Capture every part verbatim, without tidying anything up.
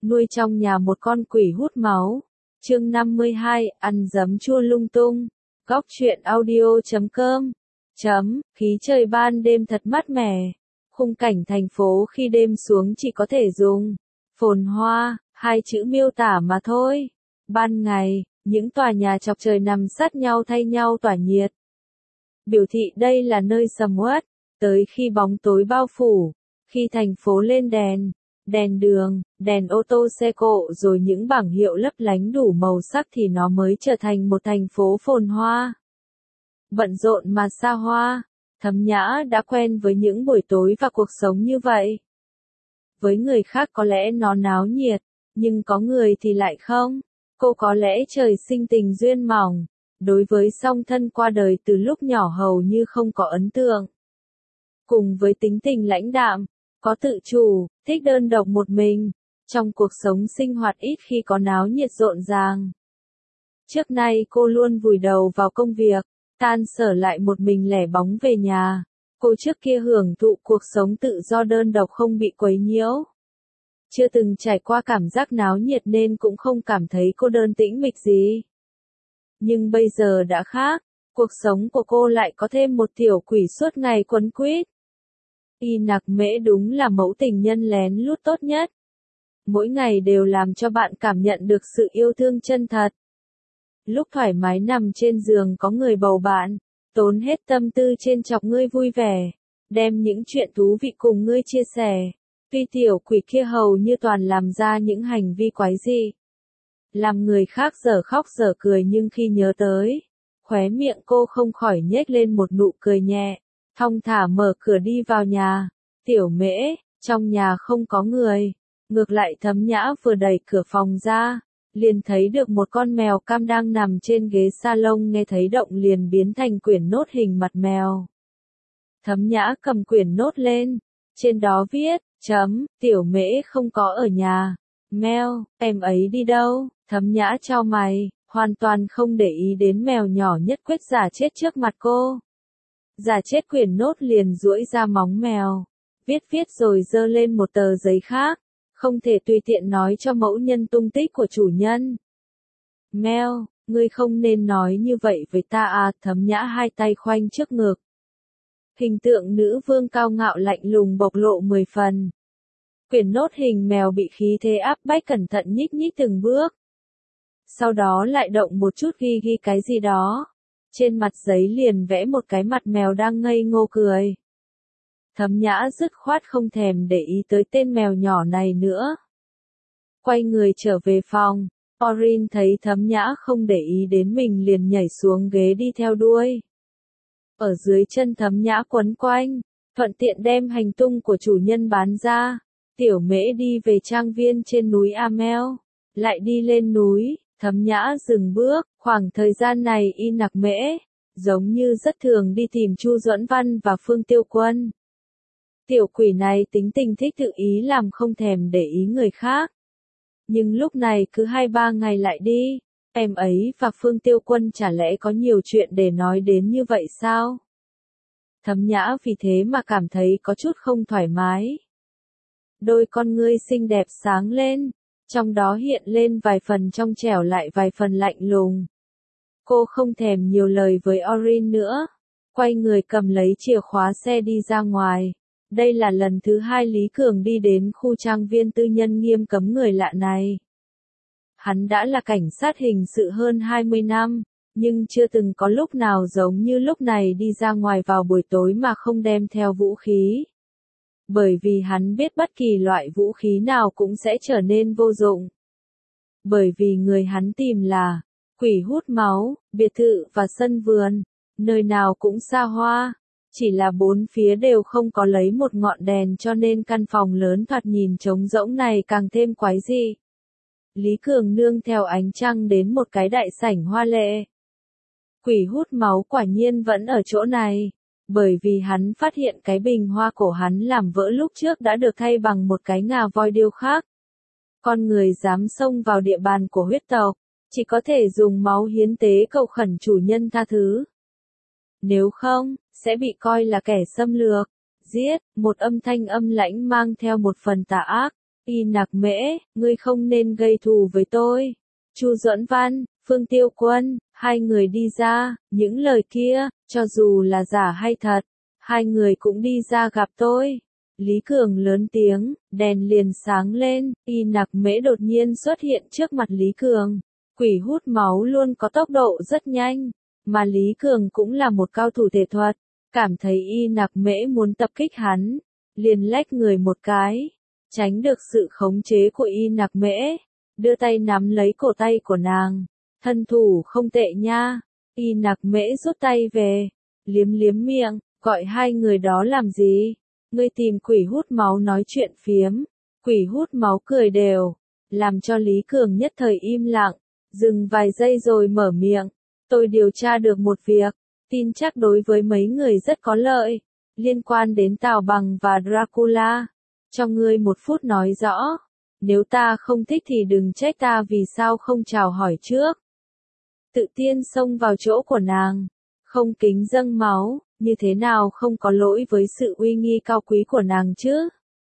nuôi trong nhà một con quỷ hút máu. Chương năm mươi hai, ăn giấm chua lung tung. Góc truyện audio chấm com. Chấm, khí trời ban đêm thật mát mẻ. Khung cảnh thành phố khi đêm xuống chỉ có thể dùng phồn hoa, hai chữ miêu tả mà thôi. Ban ngày, những tòa nhà chọc trời nằm sát nhau thay nhau tỏa nhiệt. Biểu thị đây là nơi sầm uất, tới khi bóng tối bao phủ, khi thành phố lên đèn, đèn đường, đèn ô tô xe cộ rồi những bảng hiệu lấp lánh đủ màu sắc thì nó mới trở thành một thành phố phồn hoa. Bận rộn mà xa hoa, Thấm Nhã đã quen với những buổi tối và cuộc sống như vậy. Với người khác có lẽ nó náo nhiệt, nhưng có người thì lại không. Cô có lẽ trời sinh tình duyên mỏng, đối với song thân qua đời từ lúc nhỏ hầu như không có ấn tượng. Cùng với tính tình lãnh đạm, có tự chủ, thích đơn độc một mình, trong cuộc sống sinh hoạt ít khi có náo nhiệt rộn ràng. Trước nay cô luôn vùi đầu vào công việc, tan sở lại một mình lẻ bóng về nhà. Cô trước kia hưởng thụ cuộc sống tự do đơn độc không bị quấy nhiễu. Chưa từng trải qua cảm giác náo nhiệt nên cũng không cảm thấy cô đơn tĩnh mịch gì. Nhưng bây giờ đã khác, cuộc sống của cô lại có thêm một tiểu quỷ suốt ngày quấn quýt. Y Nặc Mễ đúng là mẫu tình nhân lén lút tốt nhất. Mỗi ngày đều làm cho bạn cảm nhận được sự yêu thương chân thật. Lúc thoải mái nằm trên giường có người bầu bạn, tốn hết tâm tư trên chọc ngươi vui vẻ, đem những chuyện thú vị cùng ngươi chia sẻ. Tuy tiểu quỷ kia hầu như toàn làm ra những hành vi quái dị, làm người khác dở khóc dở cười, nhưng khi nhớ tới, khóe miệng cô không khỏi nhếch lên một nụ cười nhẹ, thong thả mở cửa đi vào nhà. Tiểu Mễ, trong nhà không có người. Ngược lại Thấm Nhã vừa đẩy cửa phòng ra, liền thấy được một con mèo cam đang nằm trên ghế salon, nghe thấy động liền biến thành quyển nốt hình mặt mèo. Thấm Nhã cầm quyển nốt lên, trên đó viết, chấm, Tiểu Mễ không có ở nhà. Mèo, em ấy đi đâu? Thấm Nhã chau mày, hoàn toàn không để ý đến mèo nhỏ nhất quyết giả chết trước mặt cô. Giả chết quyển nốt liền duỗi ra móng mèo, viết viết rồi giơ lên một tờ giấy khác, không thể tùy tiện nói cho mẫu nhân tung tích của chủ nhân. Mèo, ngươi không nên nói như vậy với ta à. Thấm Nhã hai tay khoanh trước ngực. Hình tượng nữ vương cao ngạo lạnh lùng bộc lộ mười phần. Quyển nốt hình mèo bị khí thế áp bách cẩn thận nhích nhích từng bước. Sau đó lại động một chút ghi ghi cái gì đó. Trên mặt giấy liền vẽ một cái mặt mèo đang ngây ngô cười. Thấm Nhã dứt khoát không thèm để ý tới tên mèo nhỏ này nữa. Quay người trở về phòng, Orin thấy Thấm Nhã không để ý đến mình liền nhảy xuống ghế đi theo đuôi. Ở dưới chân Thấm Nhã quấn quanh, thuận tiện đem hành tung của chủ nhân bán ra. Tiểu Mễ đi về trang viên trên núi Amel, lại đi lên núi. Thấm Nhã dừng bước, khoảng thời gian này Y Nặc Mễ, giống như rất thường đi tìm Chu Duẫn Văn và Phương Tiêu Quân. Tiểu quỷ này tính tình thích tự ý làm, không thèm để ý người khác. Nhưng lúc này cứ hai ba ngày lại đi, em ấy và Phương Tiêu Quân chả lẽ có nhiều chuyện để nói đến như vậy sao? Thấm Nhã vì thế mà cảm thấy có chút không thoải mái. Đôi con ngươi xinh đẹp sáng lên, trong đó hiện lên vài phần trong trẻo lại vài phần lạnh lùng. Cô không thèm nhiều lời với Orin nữa, quay người cầm lấy chìa khóa xe đi ra ngoài. Đây là lần thứ hai Lý Cường đi đến khu trang viên tư nhân nghiêm cấm người lạ này. Hắn đã là cảnh sát hình sự hơn hai mươi năm, nhưng chưa từng có lúc nào giống như lúc này đi ra ngoài vào buổi tối mà không đem theo vũ khí. Bởi vì hắn biết bất kỳ loại vũ khí nào cũng sẽ trở nên vô dụng. Bởi vì người hắn tìm là quỷ hút máu, biệt thự và sân vườn, nơi nào cũng xa hoa, chỉ là bốn phía đều không có lấy một ngọn đèn cho nên căn phòng lớn thoạt nhìn trống rỗng này càng thêm quái dị. Lý Cường nương theo ánh trăng đến một cái đại sảnh hoa lệ. Quỷ hút máu quả nhiên vẫn ở chỗ này. Bởi vì hắn phát hiện cái bình hoa cổ hắn làm vỡ lúc trước đã được thay bằng một cái ngà voi điêu khắc. Con người dám xông vào địa bàn của huyết tộc, chỉ có thể dùng máu hiến tế cầu khẩn chủ nhân tha thứ. Nếu không, sẽ bị coi là kẻ xâm lược, giết. Một âm thanh âm lãnh mang theo một phần tà ác, Y Nặc Mễ, ngươi không nên gây thù với tôi. Chu Duẫn Văn, Phương Tiêu Quân, hai người đi ra, những lời kia, cho dù là giả hay thật, hai người cũng đi ra gặp tôi. Lý Cường lớn tiếng, đèn liền sáng lên, Y Nặc Mễ đột nhiên xuất hiện trước mặt Lý Cường. Quỷ hút máu luôn có tốc độ rất nhanh, mà Lý Cường cũng là một cao thủ thể thuật, cảm thấy Y Nặc Mễ muốn tập kích hắn, liền lách người một cái, tránh được sự khống chế của Y Nặc Mễ, đưa tay nắm lấy cổ tay của nàng. Thân thủ không tệ nha. Y Nặc Mễ rút tay về, liếm liếm miệng, gọi hai người đó làm gì? Ngươi tìm quỷ hút máu nói chuyện phiếm. Quỷ hút máu cười đều, làm cho Lý Cường nhất thời im lặng, dừng vài giây rồi mở miệng. Tôi điều tra được một việc, tin chắc đối với mấy người rất có lợi, liên quan đến Tào Bằng và Dracula. Cho ngươi một phút nói rõ, nếu ta không thích thì đừng trách ta vì sao không chào hỏi trước. Tự tiên xông vào chỗ của nàng, không kính dâng máu, như thế nào không có lỗi với sự uy nghi cao quý của nàng chứ?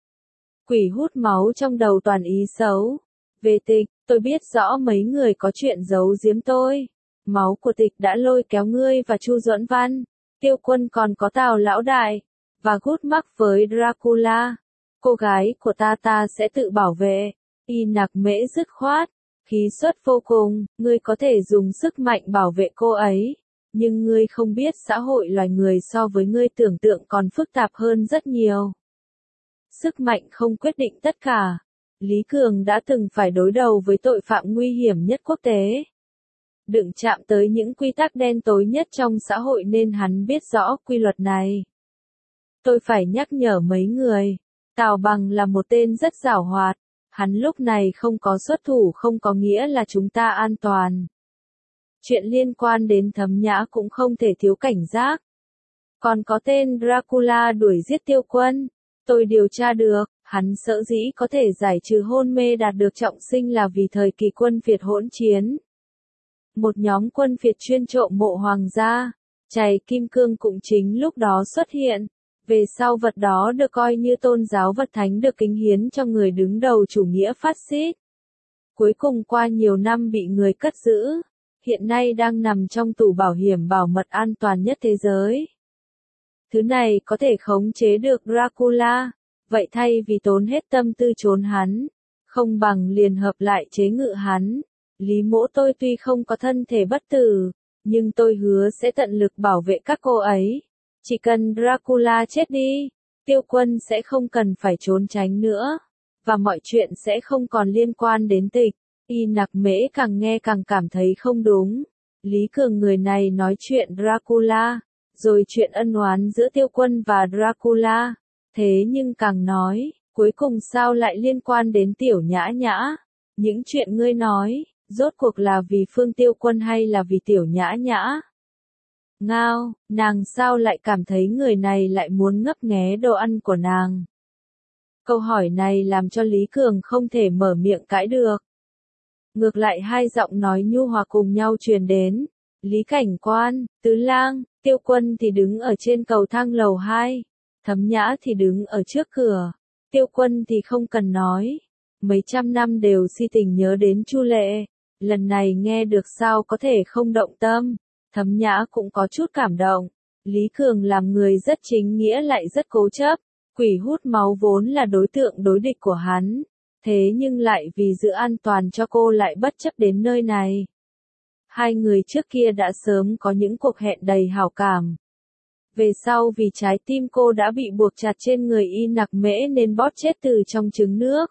Quỷ hút máu trong đầu toàn ý xấu. Về Tịch, tôi biết rõ mấy người có chuyện giấu giếm tôi. Máu của Tịch đã lôi kéo ngươi và Chu Duẫn Văn, Tiêu Quân còn có Tào lão đại, và gút mắc với Dracula. Cô gái của ta ta sẽ tự bảo vệ. Y Nặc Mễ dứt khoát, khí suất vô cùng, ngươi có thể dùng sức mạnh bảo vệ cô ấy, nhưng ngươi không biết xã hội loài người so với ngươi tưởng tượng còn phức tạp hơn rất nhiều. Sức mạnh không quyết định tất cả. Lý Cường đã từng phải đối đầu với tội phạm nguy hiểm nhất quốc tế, đừng chạm tới những quy tắc đen tối nhất trong xã hội nên hắn biết rõ quy luật này. Tôi phải nhắc nhở mấy người, Tào Bằng là một tên rất giảo hoạt, hắn lúc này không có xuất thủ không có nghĩa là chúng ta an toàn. Chuyện liên quan đến Thấm Nhã cũng không thể thiếu cảnh giác. Còn có tên Dracula đuổi giết Tiêu Quân, tôi điều tra được, hắn sở dĩ có thể giải trừ hôn mê đạt được trọng sinh là vì thời kỳ quân Việt hỗn chiến. Một nhóm quân Việt chuyên trộm mộ hoàng gia, chày kim cương cũng chính lúc đó xuất hiện. Về sau vật đó được coi như tôn giáo vật thánh được kính hiến cho người đứng đầu chủ nghĩa phát xít. Cuối cùng qua nhiều năm bị người cất giữ, hiện nay đang nằm trong tủ bảo hiểm bảo mật an toàn nhất thế giới. Thứ này có thể khống chế được Dracula, vậy thay vì tốn hết tâm tư trốn hắn, không bằng liền hợp lại chế ngự hắn. Lý Mỗ tôi tuy không có thân thể bất tử, nhưng tôi hứa sẽ tận lực bảo vệ các cô ấy. Chỉ cần Dracula chết đi, Tiêu Quân sẽ không cần phải trốn tránh nữa, và mọi chuyện sẽ không còn liên quan đến Tịch. Y Nặc Mễ càng nghe càng cảm thấy không đúng. Lý Cường người này nói chuyện Dracula, rồi chuyện ân oán giữa Tiêu Quân và Dracula. Thế nhưng càng nói, cuối cùng sao lại liên quan đến Tiểu Nhã Nhã? Những chuyện ngươi nói, rốt cuộc là vì Phương Tiêu Quân hay là vì Tiểu Nhã Nhã? Ngao, nàng sao lại cảm thấy người này lại muốn ngấp nghé đồ ăn của nàng? Câu hỏi này làm cho Lý Cường không thể mở miệng cãi được. Ngược lại hai giọng nói nhu hòa cùng nhau truyền đến. Lý Cảnh Quan, Tứ Lang, Tiêu Quân thì đứng ở trên cầu thang lầu hai, Thấm Nhã thì đứng ở trước cửa. Tiêu Quân thì không cần nói, mấy trăm năm đều si tình nhớ đến Chu Lệ, lần này nghe được sao có thể không động tâm. Thấm Nhã cũng có chút cảm động. Lý Cường làm người rất chính nghĩa lại rất cố chấp. Quỷ hút máu vốn là đối tượng đối địch của hắn, thế nhưng lại vì giữ an toàn cho cô lại bất chấp đến nơi này. Hai người trước kia đã sớm có những cuộc hẹn đầy hảo cảm. Về sau vì trái tim cô đã bị buộc chặt trên người Y Nặc Mễ nên bóp chết từ trong trứng nước.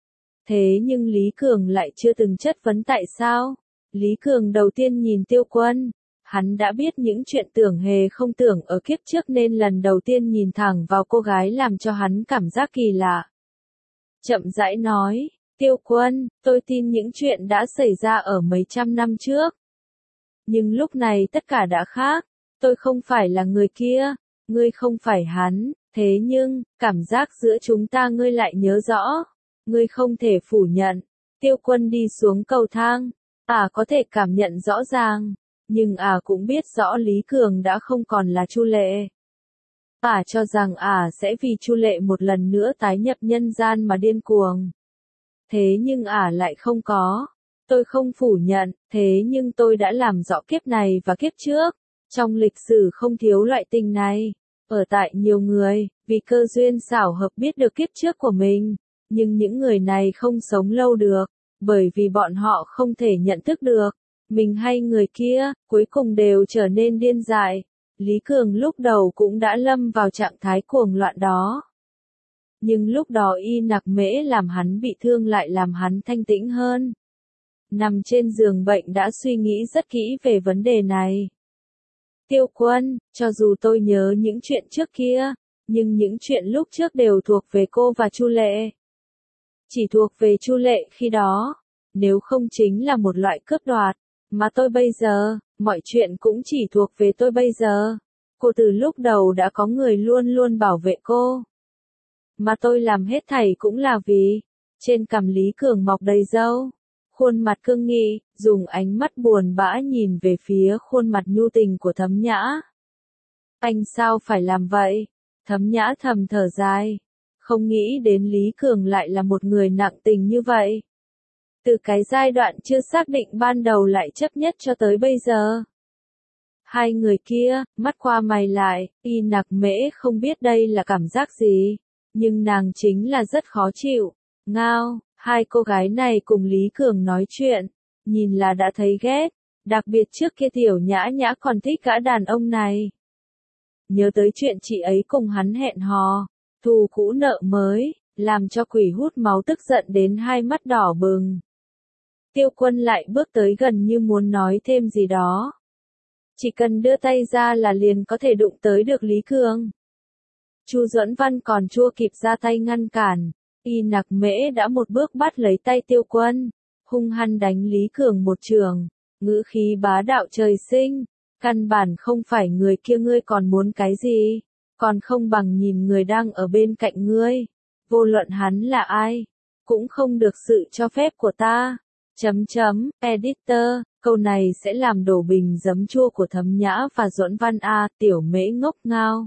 Thế nhưng Lý Cường lại chưa từng chất vấn tại sao. Lý Cường đầu tiên nhìn Tiêu Quân. Hắn đã biết những chuyện tưởng hề không tưởng ở kiếp trước nên lần đầu tiên nhìn thẳng vào cô gái làm cho hắn cảm giác kỳ lạ. Chậm rãi nói, Tiêu Quân, tôi tin những chuyện đã xảy ra ở mấy trăm năm trước. Nhưng lúc này tất cả đã khác, tôi không phải là người kia, ngươi không phải hắn, thế nhưng, cảm giác giữa chúng ta ngươi lại nhớ rõ, ngươi không thể phủ nhận. Tiêu Quân đi xuống cầu thang, à có thể cảm nhận rõ ràng. Nhưng ả à cũng biết rõ Lý Cường đã không còn là Chu Lệ. Ả à cho rằng ả à sẽ vì Chu Lệ một lần nữa tái nhập nhân gian mà điên cuồng. Thế nhưng ả lại không có. Tôi không phủ nhận, thế nhưng tôi đã làm rõ kiếp này và kiếp trước. Trong lịch sử không thiếu loại tình này. Ở tại nhiều người, vì cơ duyên xảo hợp biết được kiếp trước của mình. Nhưng những người này không sống lâu được. Bởi vì bọn họ không thể nhận thức được. Mình hay người kia, cuối cùng đều trở nên điên dại. Lý Cường lúc đầu cũng đã lâm vào trạng thái cuồng loạn đó. Nhưng lúc đó Y Nặc Mễ làm hắn bị thương lại làm hắn thanh tĩnh hơn. Nằm trên giường bệnh đã suy nghĩ rất kỹ về vấn đề này. Tiêu Quân, cho dù tôi nhớ những chuyện trước kia, nhưng những chuyện lúc trước đều thuộc về cô và Chu Lệ. Chỉ thuộc về Chu Lệ khi đó, nếu không chính là một loại cướp đoạt. Mà tôi bây giờ, mọi chuyện cũng chỉ thuộc về tôi bây giờ. Cô từ lúc đầu đã có người luôn luôn bảo vệ cô. Mà tôi làm hết thảy cũng là vì, trên cằm Lý Cường mọc đầy râu. Khuôn mặt cương nghị, dùng ánh mắt buồn bã nhìn về phía khuôn mặt nhu tình của Thấm Nhã. Anh sao phải làm vậy? Thấm Nhã thầm thở dài. Không nghĩ đến Lý Cường lại là một người nặng tình như vậy. Từ cái giai đoạn chưa xác định ban đầu lại chấp nhất cho tới bây giờ. Hai người kia, mắt qua mày lại, Y Nặc Mễ không biết đây là cảm giác gì. Nhưng nàng chính là rất khó chịu. Ngao, hai cô gái này cùng Lý Cường nói chuyện. Nhìn là đã thấy ghét. Đặc biệt trước kia Tiểu Nhã Nhã còn thích gã đàn ông này. Nhớ tới chuyện chị ấy cùng hắn hẹn hò. Thù cũ nợ mới, làm cho quỷ hút máu tức giận đến hai mắt đỏ bừng. Tiêu Quân lại bước tới gần như muốn nói thêm gì đó. Chỉ cần đưa tay ra là liền có thể đụng tới được Lý Cường. Chu Duẫn Văn còn chưa kịp ra tay ngăn cản. Y Nặc Mễ đã một bước bắt lấy tay Tiêu Quân. Hung hăng đánh Lý Cường một trường. Ngữ khí bá đạo trời sinh. Căn bản không phải người kia ngươi còn muốn cái gì. Còn không bằng nhìn người đang ở bên cạnh ngươi. Vô luận hắn là ai. Cũng không được sự cho phép của ta. Chấm chấm, editor, câu này sẽ làm đổ bình giấm chua của Thấm Nhã và Duẫn Văn A, Tiểu Mễ ngốc ngao.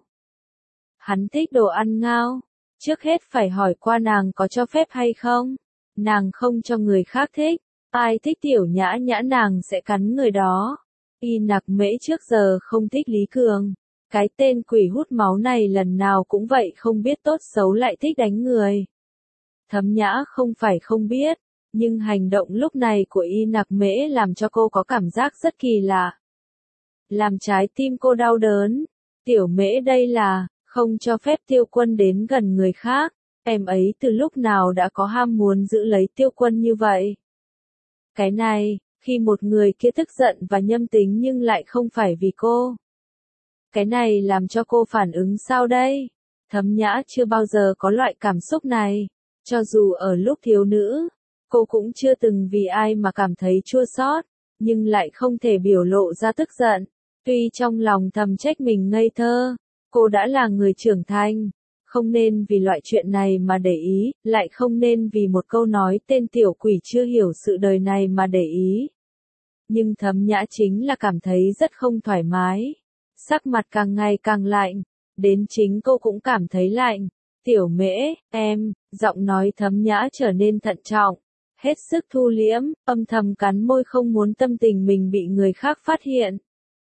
Hắn thích đồ ăn ngao. Trước hết phải hỏi qua nàng có cho phép hay không. Nàng không cho người khác thích. Ai thích Tiểu Nhã Nhã nàng sẽ cắn người đó. Y Nặc Mễ trước giờ không thích Lý Cường. Cái tên quỷ hút máu này lần nào cũng vậy không biết tốt xấu lại thích đánh người. Thấm Nhã không phải không biết. Nhưng hành động lúc này của Y Nặc Mễ làm cho cô có cảm giác rất kỳ lạ. Làm trái tim cô đau đớn. Tiểu Mễ đây là, không cho phép Tiêu Quân đến gần người khác. Em ấy từ lúc nào đã có ham muốn giữ lấy Tiêu Quân như vậy. Cái này, khi một người kia tức giận và nhâm tính nhưng lại không phải vì cô. Cái này làm cho cô phản ứng sao đây? Thấm Nhã chưa bao giờ có loại cảm xúc này. Cho dù ở lúc thiếu nữ. Cô cũng chưa từng vì ai mà cảm thấy chua xót, nhưng lại không thể biểu lộ ra tức giận. Tuy trong lòng thầm trách mình ngây thơ, cô đã là người trưởng thành, không nên vì loại chuyện này mà để ý, lại không nên vì một câu nói tên tiểu quỷ chưa hiểu sự đời này mà để ý. Nhưng Thấm Nhã chính là cảm thấy rất không thoải mái, sắc mặt càng ngày càng lạnh, đến chính cô cũng cảm thấy lạnh. Tiểu Mễ, em, giọng nói Thấm Nhã trở nên thận trọng. Hết sức thu liễm, âm thầm cắn môi không muốn tâm tình mình bị người khác phát hiện.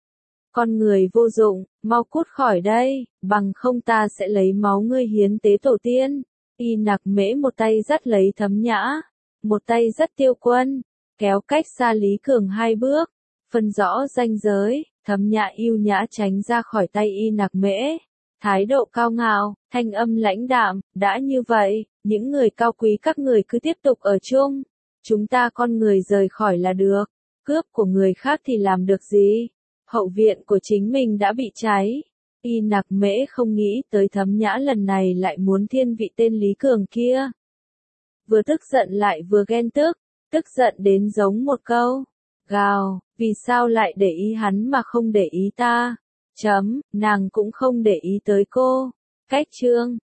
Con người vô dụng, mau cút khỏi đây, bằng không ta sẽ lấy máu ngươi hiến tế tổ tiên. Y Nặc Mễ một tay dắt lấy Thấm Nhã, một tay dắt Tiêu Quân, kéo cách xa Lý Cường hai bước, phân rõ ranh giới. Thấm Nhã yêu nhã tránh ra khỏi tay Y Nặc Mễ. Thái độ cao ngạo, thanh âm lãnh đạm, đã như vậy, những người cao quý các người cứ tiếp tục ở chung. Chúng ta con người rời khỏi là được, cướp của người khác thì làm được gì? Hậu viện của chính mình đã bị cháy. Y Nặc Mễ không nghĩ tới Thấm Nhã lần này lại muốn thiên vị tên Lý Cường kia. Vừa tức giận lại vừa ghen tức, tức giận đến giống một câu. Gào, vì sao lại để ý hắn mà không để ý ta? Chấm, nàng cũng không để ý tới cô. Cách chương.